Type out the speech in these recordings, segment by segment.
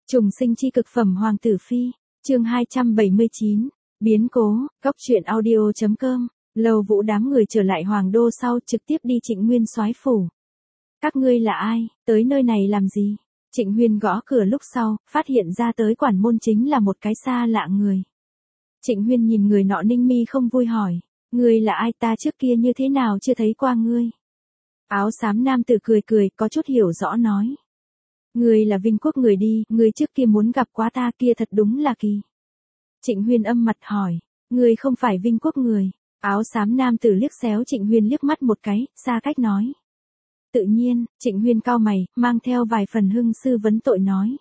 Trùng sinh chi cực phẩm Hoàng tử phi, chương 279, biến cố, góc truyện audio.com, Lầu Vũ đám người trở lại Hoàng đô sau trực tiếp đi Trịnh Nguyên soái phủ. Các ngươi là ai, tới nơi này làm gì? Trịnh Nguyên gõ cửa lúc sau, phát hiện ra tới quản môn chính là một cái xa lạ người. Trịnh Nguyên nhìn người nọ ninh mi không vui hỏi, ngươi là ai, ta trước kia như thế nào chưa thấy qua ngươi? Áo xám nam tử cười cười có chút hiểu rõ nói. Ngươi là Vinh Quốc người đi, ngươi trước kia muốn gặp quá ta kia thật đúng là kỳ. Trịnh Huyên âm mặt hỏi, ngươi không phải Vinh Quốc người. Áo xám nam tử liếc xéo Trịnh Huyên liếc mắt một cái, xa cách nói. Tự nhiên, Trịnh Huyên cau mày, mang theo vài phần hưng sư vấn tội nói.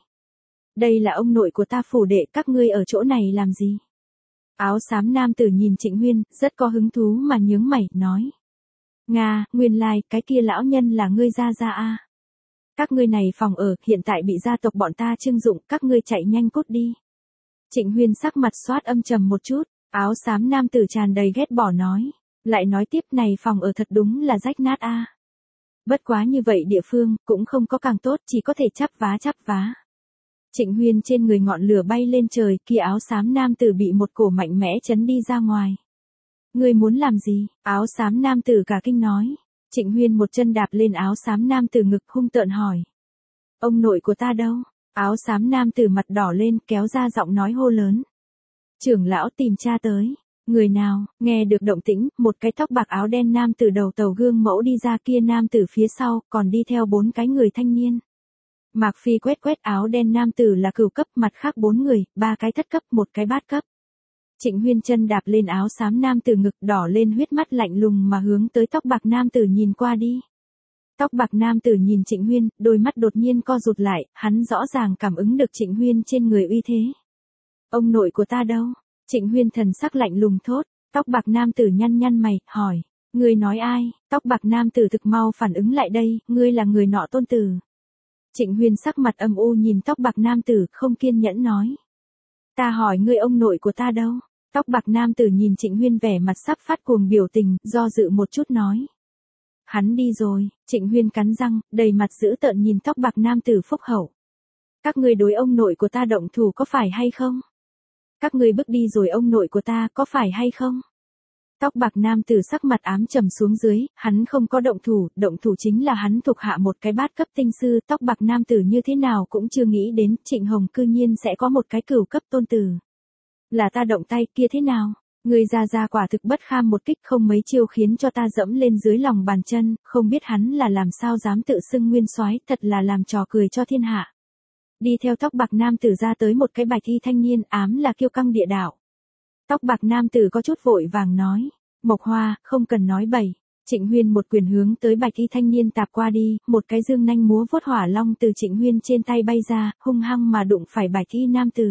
Đây là ông nội của ta phủ đệ, các ngươi ở chỗ này làm gì? Áo xám nam tử nhìn Trịnh Huyên, rất có hứng thú mà nhướng mày, nói. Nga, nguyên lai, cái kia lão nhân là ngươi gia gia a. Các ngươi này phòng ở, hiện tại bị gia tộc bọn ta trưng dụng, các ngươi chạy nhanh cút đi. Trịnh Huyên sắc mặt xoát âm trầm một chút, áo xám nam tử tràn đầy ghét bỏ nói. Lại nói tiếp này phòng ở thật đúng là rách nát a. Bất quá như vậy địa phương, cũng không có càng tốt, chỉ có thể chắp vá. Trịnh Huyên trên người ngọn lửa bay lên trời, kia áo xám nam tử bị một cổ mạnh mẽ chấn đi ra ngoài. Ngươi muốn làm gì? Áo xám nam tử cả kinh nói. Trịnh Huyên một chân đạp lên áo xám nam tử ngực hung tợn hỏi. Ông nội của ta đâu? Áo xám nam tử mặt đỏ lên kéo ra giọng nói hô lớn. Trưởng lão tìm cha tới. Người nào? Nghe được động tĩnh, một cái tóc bạc áo đen nam tử đầu tàu gương mẫu đi ra, kia nam tử phía sau, còn đi theo 4 cái người thanh niên. Mạc Phi quét áo đen nam tử là cửu cấp, mặt khác 4 người, 3 cái thất cấp, 1 cái bát cấp. Trịnh Huyên chân đạp lên áo xám nam tử ngực đỏ lên huyết mắt lạnh lùng mà hướng tới tóc bạc nam tử nhìn qua đi. Tóc bạc nam tử nhìn Trịnh Huyên, đôi mắt đột nhiên co rụt lại, hắn rõ ràng cảm ứng được Trịnh Huyên trên người uy thế. Ông nội của ta đâu? Trịnh Huyên thần sắc lạnh lùng thốt, tóc bạc nam tử nhăn mày, hỏi, ngươi nói ai? Tóc bạc nam tử thực mau phản ứng lại đây, ngươi là người nọ tôn tử. Trịnh Huyên sắc mặt âm u nhìn tóc bạc nam tử, không kiên nhẫn nói. Ta hỏi ngươi ông nội của ta đâu? Tóc bạc nam tử nhìn Trịnh Huyên vẻ mặt sắp phát cuồng biểu tình, do dự một chút nói. Hắn đi rồi. Trịnh Huyên cắn răng, đầy mặt dữ tợn nhìn tóc bạc nam tử phúc hậu. Các ngươi đối ông nội của ta động thủ có phải hay không? Các ngươi bước đi rồi ông nội của ta có phải hay không? Tóc bạc nam tử sắc mặt ám trầm xuống dưới, hắn không có động thủ chính là hắn thuộc hạ một cái bát cấp tinh sư. Tóc bạc nam tử như thế nào cũng chưa nghĩ đến Trịnh Hồng cư nhiên sẽ có một cái cửu cấp tôn tử. Là ta động tay kia thế nào? Người ra quả thực bất kham một kích, không mấy chiêu khiến cho ta dẫm lên dưới lòng bàn chân, không biết hắn là làm sao dám tự xưng nguyên soái, thật là làm trò cười cho thiên hạ. Đi theo tóc bạc nam tử ra tới một cái bạch y thanh niên, ám là kiêu căng địa đạo. Tóc bạc nam tử có chút vội vàng nói, Mộc Hoa, không cần nói bậy. Trịnh Huyên một quyền hướng tới bạch y thanh niên tạp qua đi, một cái dương nanh múa vuốt hỏa long từ Trịnh Huyên trên tay bay ra, hung hăng mà đụng phải bạch y nam tử.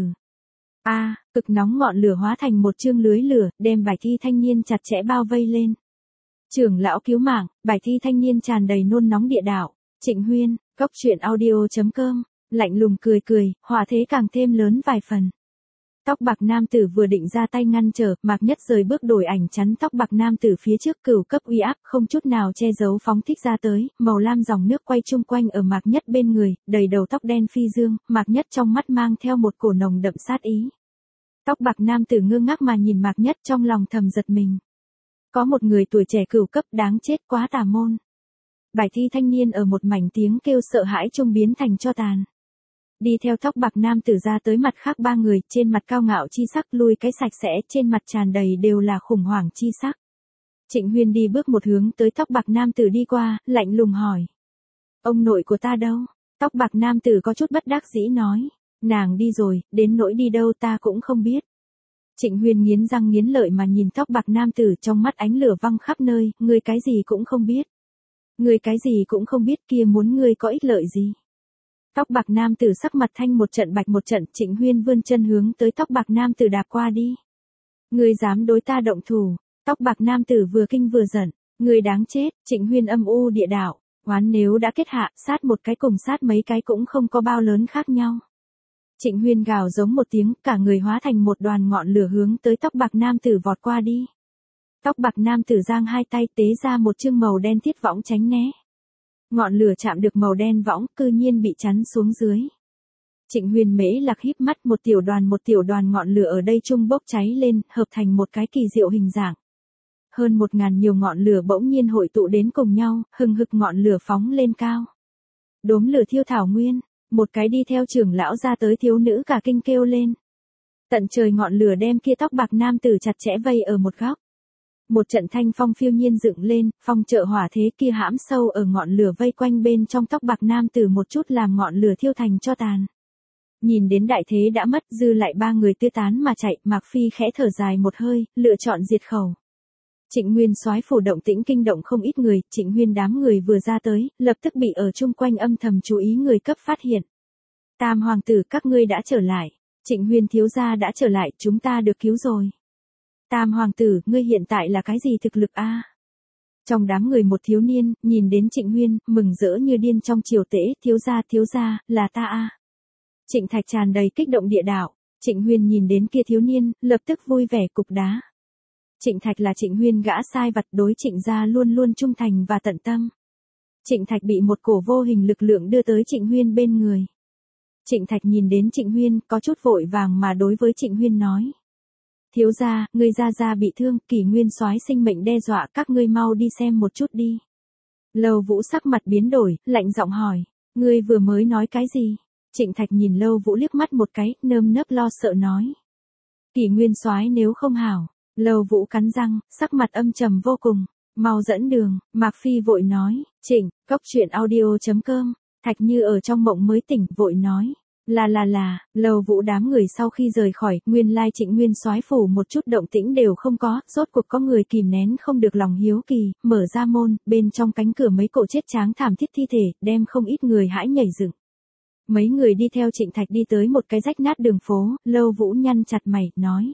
Cực nóng ngọn lửa hóa thành một chương lưới lửa, đem bạch y thanh niên chặt chẽ bao vây lên. Trưởng lão cứu mạng, bạch y thanh niên tràn đầy nôn nóng địa đạo. Trịnh Huyên, góc truyện audio.com, lạnh lùng cười, hỏa thế càng thêm lớn vài phần. Tóc bạc nam tử vừa định ra tay ngăn trở, Mạc Nhất rời bước đổi ảnh chắn tóc bạc nam tử phía trước, cửu cấp uy áp không chút nào che giấu phóng thích ra tới, màu lam dòng nước quay chung quanh ở Mạc Nhất bên người, đầy đầu tóc đen phi dương, Mạc Nhất trong mắt mang theo một cổ nồng đậm sát ý. Tóc bạc nam tử ngơ ngác mà nhìn Mạc Nhất, trong lòng thầm giật mình. Có một người tuổi trẻ cửu cấp đáng chết quá tà môn. Bạch y thanh niên ở một mảnh tiếng kêu sợ hãi trung biến thành tro tàn. Đi theo tóc bạc nam tử ra tới mặt khác 3 người, trên mặt cao ngạo chi sắc, lui cái sạch sẽ, trên mặt tràn đầy đều là khủng hoảng chi sắc. Trịnh Huyên đi bước một hướng tới tóc bạc nam tử đi qua, lạnh lùng hỏi. Ông nội của ta đâu? Tóc bạc nam tử có chút bất đắc dĩ nói. Nàng đi rồi, đến nỗi đi đâu ta cũng không biết. Trịnh Huyên nghiến răng nghiến lợi mà nhìn tóc bạc nam tử, trong mắt ánh lửa văng khắp nơi, ngươi cái gì cũng không biết. Ngươi cái gì cũng không biết, kia muốn ngươi có ích lợi gì? Tóc bạc nam tử sắc mặt thanh một trận bạch một trận, Trịnh Huyên vươn chân hướng tới tóc bạc nam tử đạp qua đi. Ngươi dám đối ta động thủ? Tóc bạc nam tử vừa kinh vừa giận, ngươi đáng chết. Trịnh Huyên âm u địa đạo, oán nếu đã kết hạ, sát một cái cùng sát mấy cái cũng không có bao lớn khác nhau. Trịnh Huyên gào giống một tiếng, cả người hóa thành một đoàn ngọn lửa hướng tới tóc bạc nam tử vọt qua đi. Tóc bạc nam tử giang hai tay tế ra một chương màu đen thiết võng tránh né. Ngọn lửa chạm được màu đen võng, cư nhiên bị chắn xuống dưới. Trịnh Huyên Mễ Lạc híp mắt, một tiểu đoàn ngọn lửa ở đây chung bốc cháy lên, hợp thành một cái kỳ diệu hình dạng. Hơn 1000 nhiều ngọn lửa bỗng nhiên hội tụ đến cùng nhau, hừng hực ngọn lửa phóng lên cao. Đốm lửa thiêu thảo nguyên, một cái đi theo trưởng lão ra tới thiếu nữ cả kinh kêu lên. Tận trời ngọn lửa đem kia tóc bạc nam tử chặt chẽ vây ở một góc. Một trận thanh phong phiêu nhiên dựng lên, phong trợ hỏa thế kia hãm sâu ở ngọn lửa vây quanh bên trong tóc bạc nam tử một chút làm ngọn lửa thiêu thành cho tàn. Nhìn đến đại thế đã mất, dư lại 3 người tứ tán mà chạy, Mạc Phi khẽ thở dài một hơi, lựa chọn diệt khẩu. Trịnh Nguyên soái phủ động tĩnh kinh động không ít người, Trịnh Huyên đám người vừa ra tới, lập tức bị ở chung quanh âm thầm chú ý người cấp phát hiện. Tam hoàng tử, các ngươi đã trở lại. Trịnh Huyên thiếu gia đã trở lại, chúng ta được cứu rồi. Tam hoàng tử, ngươi hiện tại là cái gì thực lực a? Trong đám người một thiếu niên, nhìn đến Trịnh Huyên, mừng rỡ như điên trong triều tễ, thiếu gia, là ta a. Trịnh Thạch tràn đầy kích động địa đạo. Trịnh Huyên nhìn đến kia thiếu niên, lập tức vui vẻ cục đá. Trịnh Thạch là Trịnh Huyên gã sai vặt, đối Trịnh gia luôn luôn trung thành và tận tâm. Trịnh Thạch bị một cổ vô hình lực lượng đưa tới Trịnh Huyên bên người. Trịnh Thạch nhìn đến Trịnh Huyên, có chút vội vàng mà đối với Trịnh Huyên nói. Thiếu gia, ngươi gia bị thương, Kỷ Nguyên soái sinh mệnh đe dọa, các ngươi mau đi xem một chút đi. Lâu Vũ sắc mặt biến đổi, lạnh giọng hỏi, ngươi vừa mới nói cái gì? Trịnh Thạch nhìn Lâu Vũ liếc mắt một cái, nơm nớp lo sợ nói. Kỷ Nguyên soái nếu không hảo. Lâu Vũ cắn răng, sắc mặt âm trầm vô cùng. Mau dẫn đường, Mạc Phi vội nói. Trịnh, cốc.audio.com. Thạch Như ở trong mộng mới tỉnh, vội nói. Là, Lâu Vũ đám người sau khi rời khỏi, nguyên lai Trịnh Nguyên soái phủ một chút động tĩnh đều không có, rốt cuộc có người kìm nén không được lòng hiếu kỳ, mở ra môn, bên trong cánh cửa mấy cổ chết tráng thảm thiết thi thể, đem không ít người hãi nhảy dựng. Mấy người đi theo Trịnh Thạch đi tới một cái rách nát đường phố, Lâu Vũ nhăn chặt mày, nói.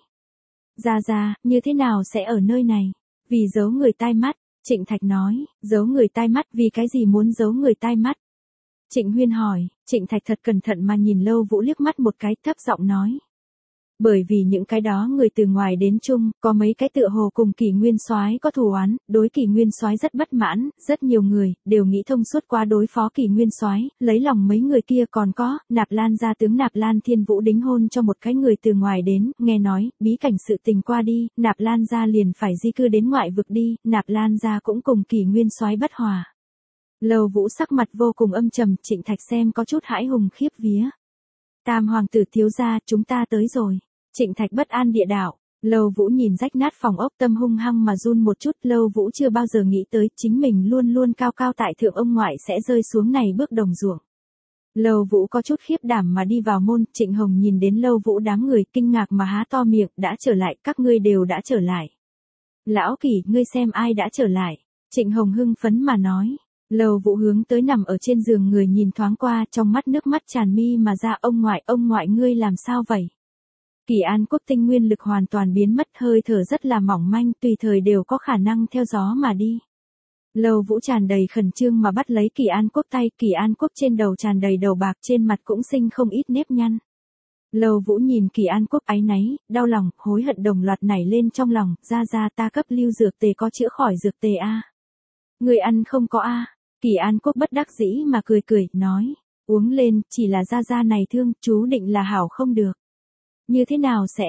Ra, như thế nào sẽ ở nơi này? Vì giấu người tai mắt, Trịnh Thạch nói, giấu người tai mắt, vì cái gì muốn giấu người tai mắt? Trịnh Huyên hỏi, Trịnh Thạch thật cẩn thận mà nhìn Lâu Vũ liếc mắt một cái, thấp giọng nói. Bởi vì những cái đó người từ ngoài đến chung, có mấy cái tựa hồ cùng Kỷ Nguyên soái có thù oán, đối Kỷ Nguyên soái rất bất mãn, rất nhiều người đều nghĩ thông suốt qua đối phó Kỷ Nguyên soái, lấy lòng mấy người kia, còn có Nạp Lan gia tướng Nạp Lan Thiên Vũ đính hôn cho một cái người từ ngoài đến, nghe nói bí cảnh sự tình qua đi, Nạp Lan gia liền phải di cư đến ngoại vực đi, Nạp Lan gia cũng cùng Kỷ Nguyên soái bất hòa. Lâu Vũ sắc mặt vô cùng âm trầm, Trịnh Thạch xem có chút hãi hùng khiếp vía. Tam hoàng tử thiếu gia, chúng ta tới rồi. Trịnh Thạch bất an địa đạo. Lâu Vũ nhìn rách nát phòng ốc, tâm hung hăng mà run một chút. Lâu Vũ chưa bao giờ nghĩ tới chính mình luôn luôn cao cao tại thượng ông ngoại sẽ rơi xuống này bước đồng ruộng. Lâu Vũ có chút khiếp đảm mà đi vào môn. Trịnh Hồng nhìn đến Lâu Vũ đám người kinh ngạc mà há to miệng, đã trở lại, các ngươi đều đã trở lại. Lão Kỷ, ngươi xem ai đã trở lại. Trịnh Hồng hưng phấn mà nói. Lâu Vũ hướng tới nằm ở trên giường người nhìn thoáng qua, trong mắt nước mắt tràn mi mà ra. Ông ngoại ngươi làm sao vậy? Kỳ An Quốc tinh nguyên lực hoàn toàn biến mất, hơi thở rất là mỏng manh, tùy thời đều có khả năng theo gió mà đi. Lâu Vũ tràn đầy khẩn trương mà bắt lấy Kỳ An Quốc tay, Kỳ An Quốc trên đầu tràn đầy đầu bạc, trên mặt cũng sinh không ít nếp nhăn. Lâu Vũ nhìn Kỳ An Quốc áy náy, đau lòng, hối hận đồng loạt nảy lên trong lòng, ra ta cấp lưu dược tề có chữa khỏi dược tề a. Người ăn không có a. Kỳ An Quốc bất đắc dĩ mà cười, nói, uống lên, chỉ là ra này thương, chú định là hảo không được. Như thế nào sẽ,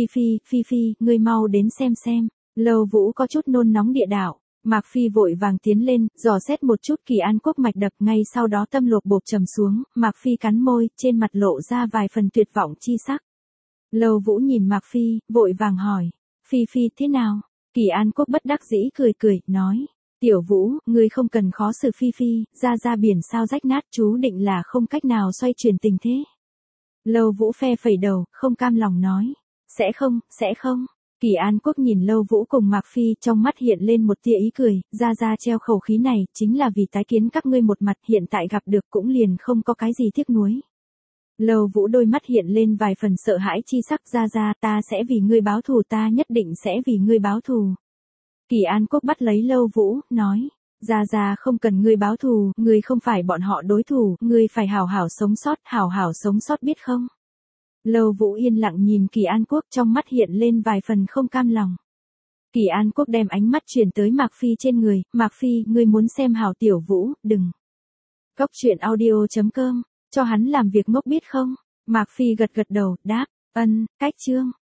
Phi, ngươi mau đến xem. Lâu Vũ có chút nôn nóng địa đạo. Mạc Phi vội vàng tiến lên, dò xét một chút Kỳ An Quốc mạch đập, ngay sau đó tâm lột bộp trầm xuống, Mạc Phi cắn môi, trên mặt lộ ra vài phần tuyệt vọng chi sắc. Lâu Vũ nhìn Mạc Phi, vội vàng hỏi, Phi thế nào? Kỳ An Quốc bất đắc dĩ cười, nói, Tiểu Vũ, ngươi không cần khó xử Phi, ra biển sao rách nát, chú định là không cách nào xoay chuyển tình thế. Lâu Vũ phe phẩy đầu, không cam lòng nói, sẽ không. Kỳ An Quốc nhìn Lâu Vũ cùng Mạc Phi, trong mắt hiện lên một tia ý cười, ra treo khẩu khí này, chính là vì tái kiến các ngươi một mặt, hiện tại gặp được cũng liền không có cái gì tiếc nuối. Lâu Vũ đôi mắt hiện lên vài phần sợ hãi chi sắc, ra ta sẽ vì ngươi báo thù, ta nhất định sẽ vì ngươi báo thù. Kỳ An Quốc bắt lấy Lâu Vũ, nói, ra không cần ngươi báo thù, ngươi không phải bọn họ đối thủ, ngươi phải hảo hảo sống sót biết không? Lâu Vũ yên lặng nhìn Kỳ An Quốc, trong mắt hiện lên vài phần không cam lòng. Kỳ An Quốc đem ánh mắt chuyển tới Mạc Phi trên người, Mạc Phi, ngươi muốn xem hảo Tiểu Vũ, đừng. Cốc.audio.com, cho hắn làm việc ngốc biết không? Mạc Phi gật gật đầu, đáp, ân, cách chương.